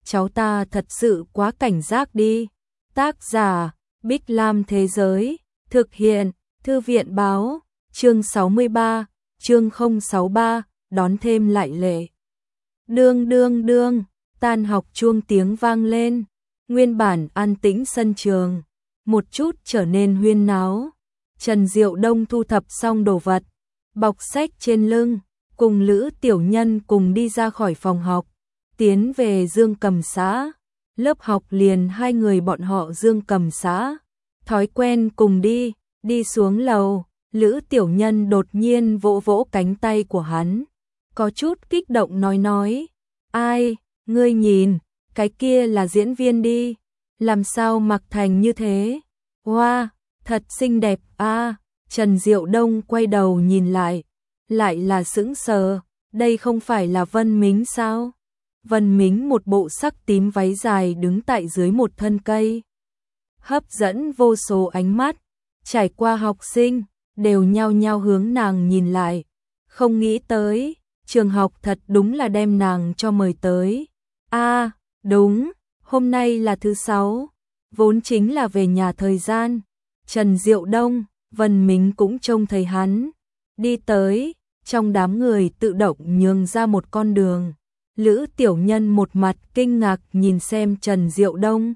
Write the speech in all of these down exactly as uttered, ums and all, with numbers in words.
cháu ta thật sự quá cảnh giác đi. Tác giả, Bích Lam Thế Giới, thực hiện, Thư viện Báo, chương sáu mươi ba, chương không sáu ba, đón thêm lại lệ. Đương đương đương, tan học chuông tiếng vang lên, nguyên bản an tĩnh sân trường, một chút trở nên huyên náo. Trần Diệu Đông thu thập xong đồ vật, bọc sách trên lưng, cùng Lữ Tiểu Nhân cùng đi ra khỏi phòng học, tiến về Dương Cầm xã. Lớp học liền hai người bọn họ Dương Cầm xã, thói quen cùng đi, đi xuống lầu, Lữ Tiểu Nhân đột nhiên vỗ vỗ cánh tay của hắn, có chút kích động nói nói, ai, ngươi nhìn, cái kia là diễn viên đi, làm sao mặc thành như thế, wow, thật xinh đẹp a. Trần Diệu Đông quay đầu nhìn lại, lại là sững sờ, đây không phải là Vân Mính sao? Vân Mính một bộ sắc tím váy dài đứng tại dưới một thân cây, hấp dẫn vô số ánh mắt, trải qua học sinh, đều nhao nhao hướng nàng nhìn lại, không nghĩ tới, trường học thật đúng là đem nàng cho mời tới. A, à, đúng, hôm nay là thứ sáu, vốn chính là về nhà thời gian, Trần Diệu Đông, Vân Mính cũng trông thấy hắn, đi tới, trong đám người tự động nhường ra một con đường. Lữ Tiểu Nhân một mặt kinh ngạc nhìn xem Trần Diệu Đông,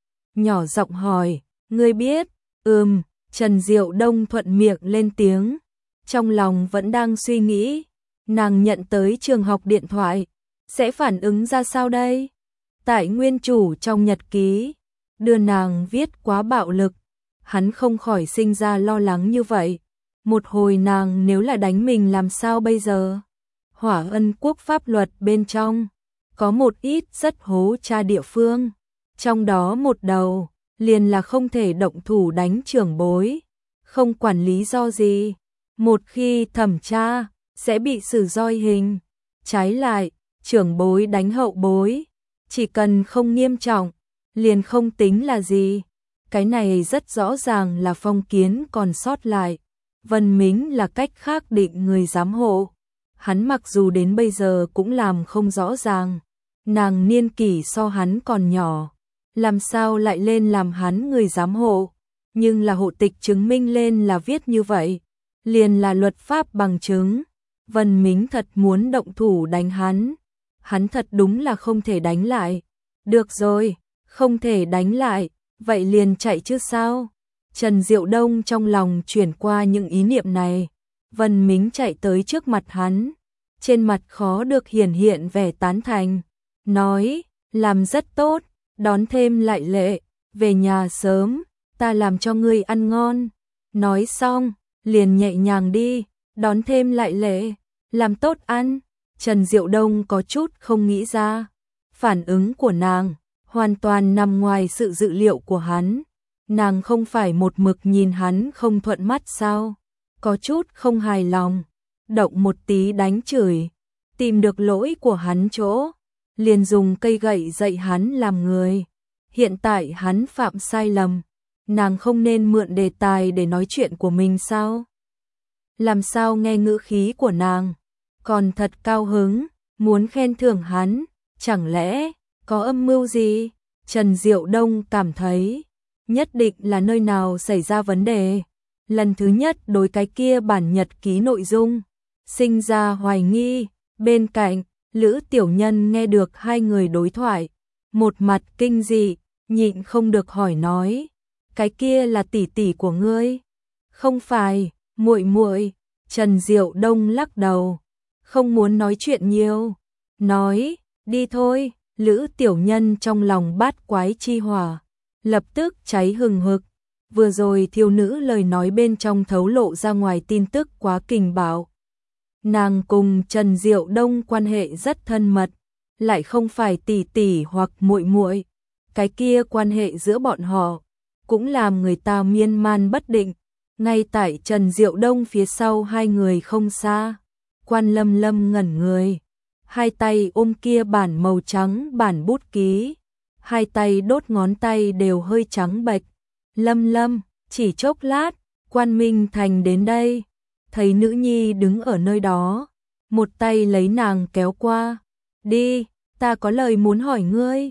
nhỏ giọng hỏi, ngươi biết? Ừm, Trần Diệu Đông thuận miệng lên tiếng, trong lòng vẫn đang suy nghĩ, nàng nhận tới trường học điện thoại, sẽ phản ứng ra sao đây? Tại nguyên chủ trong nhật ký, đưa nàng viết quá bạo lực, hắn không khỏi sinh ra lo lắng như vậy, một hồi nàng nếu là đánh mình làm sao bây giờ? Hỏa Ân quốc pháp luật bên trong, có một ít rất hố cha địa phương, trong đó một đầu, liền là không thể động thủ đánh trưởng bối, không quản lý do gì, một khi thẩm tra, sẽ bị xử roi hình, trái lại, trưởng bối đánh hậu bối, chỉ cần không nghiêm trọng, liền không tính là gì, cái này rất rõ ràng là phong kiến còn sót lại, Vân Mính là cách khác định người giám hộ. Hắn mặc dù đến bây giờ cũng làm không rõ ràng, nàng niên kỷ so hắn còn nhỏ, làm sao lại lên làm hắn người giám hộ, nhưng là hộ tịch chứng minh lên là viết như vậy, liền là luật pháp bằng chứng, Vân Mính thật muốn động thủ đánh hắn, hắn thật đúng là không thể đánh lại, được rồi, không thể đánh lại, vậy liền chạy chứ sao, Trần Diệu Đông trong lòng chuyển qua những ý niệm này. Vân Mính chạy tới trước mặt hắn, trên mặt khó được hiển hiện vẻ tán thành, nói, làm rất tốt, đón thêm lại lệ, về nhà sớm, ta làm cho ngươi ăn ngon. Nói xong, liền nhẹ nhàng đi, đón thêm lại lệ, làm tốt ăn. Trần Diệu Đông có chút không nghĩ ra, phản ứng của nàng hoàn toàn nằm ngoài sự dự liệu của hắn, nàng không phải một mực nhìn hắn không thuận mắt sao? Có chút không hài lòng, động một tí đánh chửi, tìm được lỗi của hắn chỗ, liền dùng cây gậy dạy hắn làm người. Hiện tại hắn phạm sai lầm, nàng không nên mượn đề tài để nói chuyện của mình sao? Làm sao nghe ngữ khí của nàng, còn thật cao hứng, muốn khen thưởng hắn, chẳng lẽ có âm mưu gì? Trần Diệu Đông cảm thấy, nhất định là nơi nào xảy ra vấn đề. Lần thứ nhất đối cái kia bản nhật ký nội dung, sinh ra hoài nghi, bên cạnh, Lữ Tiểu Nhân nghe được hai người đối thoại, một mặt kinh dị, nhịn không được hỏi nói, cái kia là tỷ tỷ của ngươi? Không phải, muội muội. Trần Diệu Đông lắc đầu, không muốn nói chuyện nhiều, nói, đi thôi. Lữ Tiểu Nhân trong lòng bát quái chi hỏa, lập tức cháy hừng hực. Vừa rồi thiếu nữ lời nói bên trong thấu lộ ra ngoài tin tức quá kình bạo. Nàng cùng Trần Diệu Đông quan hệ rất thân mật, lại không phải tỷ tỷ hoặc muội muội, cái kia quan hệ giữa bọn họ cũng làm người ta miên man bất định. Ngay tại Trần Diệu Đông phía sau hai người không xa, Quan Lâm Lâm ngẩn người, hai tay ôm kia bản màu trắng bản bút ký, hai tay đốt ngón tay đều hơi trắng bệch. Lâm Lâm, chỉ chốc lát, Quan Minh Thành đến đây, thấy nữ nhi đứng ở nơi đó, một tay lấy nàng kéo qua, đi, ta có lời muốn hỏi ngươi.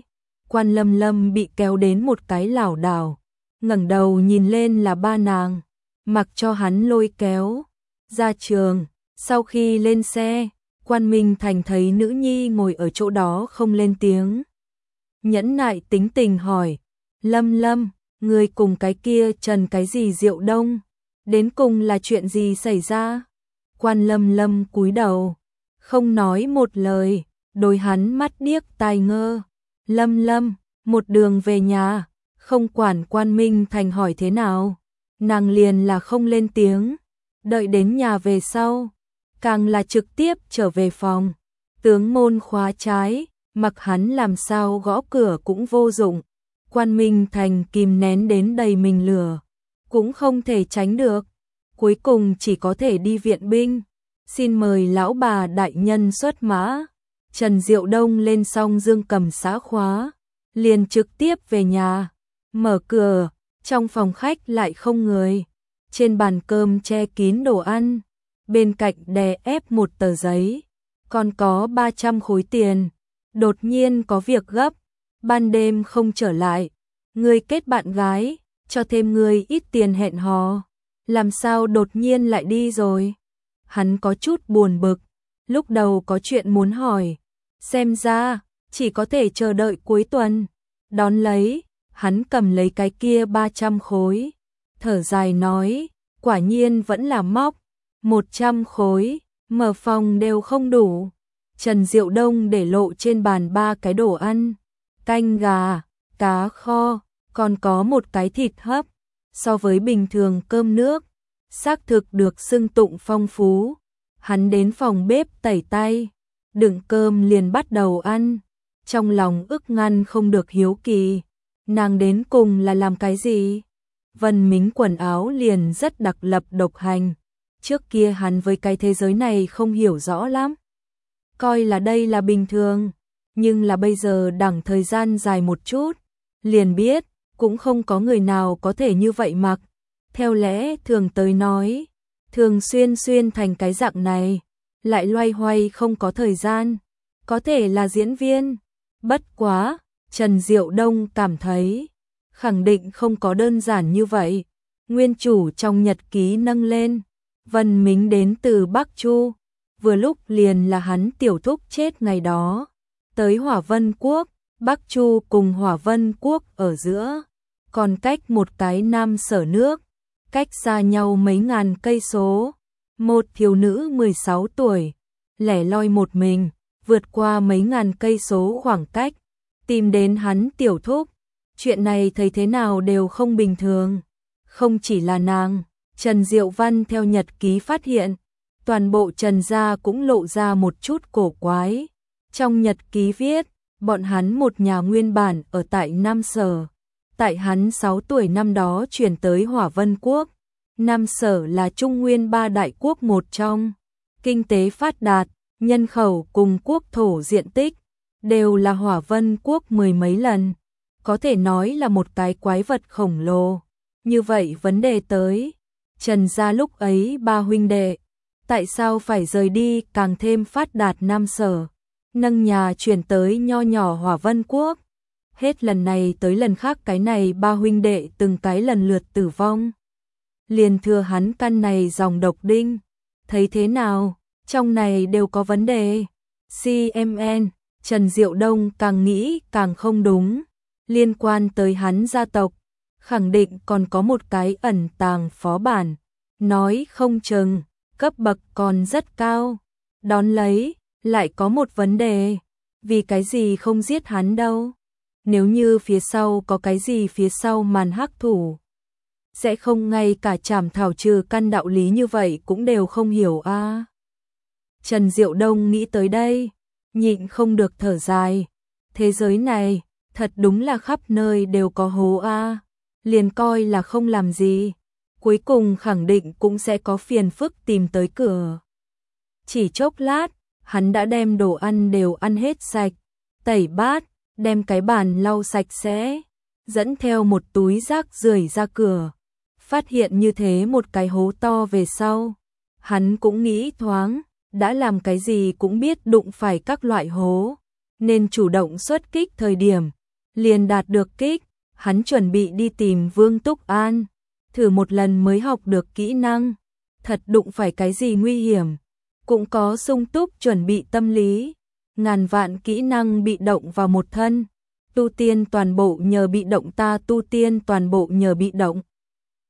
Quan Lâm Lâm bị kéo đến một cái lảo đảo, ngẩng đầu nhìn lên là ba nàng, mặc cho hắn lôi kéo ra trường. Sau khi lên xe, Quan Minh Thành thấy nữ nhi ngồi ở chỗ đó không lên tiếng, nhẫn nại tính tình hỏi, Lâm Lâm, người cùng cái kia Trần cái gì Diệu Đông, đến cùng là chuyện gì xảy ra? Quan Lâm Lâm cúi đầu, không nói một lời, đôi hắn mắt điếc tai ngơ. Lâm Lâm, một đường về nhà, không quản Quan Minh Thành hỏi thế nào, nàng liền là không lên tiếng, đợi đến nhà về sau, càng là trực tiếp trở về phòng, tướng môn khóa trái, mặc hắn làm sao gõ cửa cũng vô dụng. Quan Minh Thành kìm nén đến đầy mình lửa, cũng không thể tránh được, cuối cùng chỉ có thể đi viện binh, xin mời lão bà đại nhân xuất mã. Trần Diệu Đông lên xong dương cầm xã khóa, liền trực tiếp về nhà, mở cửa, trong phòng khách lại không người, trên bàn cơm che kín đồ ăn, bên cạnh đè ép một tờ giấy, còn có ba trăm khối tiền, đột nhiên có việc gấp, ban đêm không trở lại, ngươi kết bạn gái, cho thêm ngươi ít tiền hẹn hò, làm sao đột nhiên lại đi rồi? Hắn có chút buồn bực, lúc đầu có chuyện muốn hỏi, xem ra chỉ có thể chờ đợi cuối tuần. Đón lấy, hắn cầm lấy cái kia ba trăm khối, thở dài nói, quả nhiên vẫn là móc, một trăm khối, mở phòng đều không đủ. Trần Diệu Đông để lộ trên bàn ba cái đồ ăn, canh gà, cá kho, còn có một cái thịt hấp, so với bình thường cơm nước, xác thực được xưng tụng phong phú. Hắn đến phòng bếp tẩy tay, đựng cơm liền bắt đầu ăn, trong lòng ức ngăn không được hiếu kỳ, nàng đến cùng là làm cái gì? Vân Mính quần áo liền rất đặc lập độc hành, trước kia hắn với cái thế giới này không hiểu rõ lắm, coi là đây là bình thường, nhưng là bây giờ đẳng thời gian dài một chút, liền biết, cũng không có người nào có thể như vậy mặc. Theo lẽ thường tới nói, thường xuyên xuyên thành cái dạng này, lại loay hoay không có thời gian, có thể là diễn viên. Bất quá, Trần Diệu Đông cảm thấy, khẳng định không có đơn giản như vậy. Nguyên chủ trong nhật ký nâng lên, Vân Mính đến từ Bắc Chu, vừa lúc liền là hắn tiểu thúc chết ngày đó, tới Hỏa Vân Quốc, Bắc Chu cùng Hỏa Vân Quốc ở giữa, còn cách một cái Nam Sở nước, cách xa nhau mấy ngàn cây số. Một thiếu nữ mười sáu tuổi, lẻ loi một mình, vượt qua mấy ngàn cây số khoảng cách, tìm đến hắn tiểu thúc. Chuyện này thấy thế nào đều không bình thường. Không chỉ là nàng, Trần Diệu Văn theo nhật ký phát hiện, toàn bộ Trần gia cũng lộ ra một chút cổ quái. Trong nhật ký viết, bọn hắn một nhà nguyên bản ở tại Nam Sở. Tại hắn sáu tuổi năm đó chuyển tới Hỏa Vân Quốc. Nam Sở là Trung Nguyên ba đại quốc một trong, kinh tế phát đạt, nhân khẩu cùng quốc thổ diện tích, đều là Hỏa Vân Quốc mười mấy lần, có thể nói là một cái quái vật khổng lồ. Như vậy vấn đề tới, Trần gia lúc ấy ba huynh đệ, tại sao phải rời đi càng thêm phát đạt Nam Sở, nâng nhà chuyển tới nho nhỏ Hỏa Vân Quốc. Hết lần này tới lần khác cái này ba huynh đệ từng cái lần lượt tử vong, liền thừa hắn căn này dòng độc đinh. Thấy thế nào, trong này đều có vấn đề. xê em en, Trần Diệu Đông càng nghĩ càng không đúng, liên quan tới hắn gia tộc, khẳng định còn có một cái ẩn tàng phó bản, nói không chừng, cấp bậc còn rất cao. Đón lấy, lại có một vấn đề, vì cái gì không giết hắn đâu? Nếu như phía sau có cái gì phía sau màn hắc thủ, sẽ không ngay cả trảm thảo trừ căn đạo lý như vậy cũng đều không hiểu a. À. Trần Diệu Đông nghĩ tới đây, nhịn không được thở dài. Thế giới này, thật đúng là khắp nơi đều có hố a. À. Liền coi là không làm gì, cuối cùng khẳng định cũng sẽ có phiền phức tìm tới cửa. Chỉ chốc lát, hắn đã đem đồ ăn đều ăn hết sạch, tẩy bát, đem cái bàn lau sạch sẽ, dẫn theo một túi rác rưởi ra cửa. Phát hiện như thế một cái hố to về sau, hắn cũng nghĩ thoáng, đã làm cái gì cũng biết đụng phải các loại hố, nên chủ động xuất kích thời điểm, liền đạt được kích, hắn chuẩn bị đi tìm Vương Túc An, thử một lần mới học được kỹ năng, thật đụng phải cái gì nguy hiểm, cũng có sung túc chuẩn bị tâm lý, ngàn vạn kỹ năng bị động vào một thân, tu tiên toàn bộ nhờ bị động ta tu tiên toàn bộ nhờ bị động.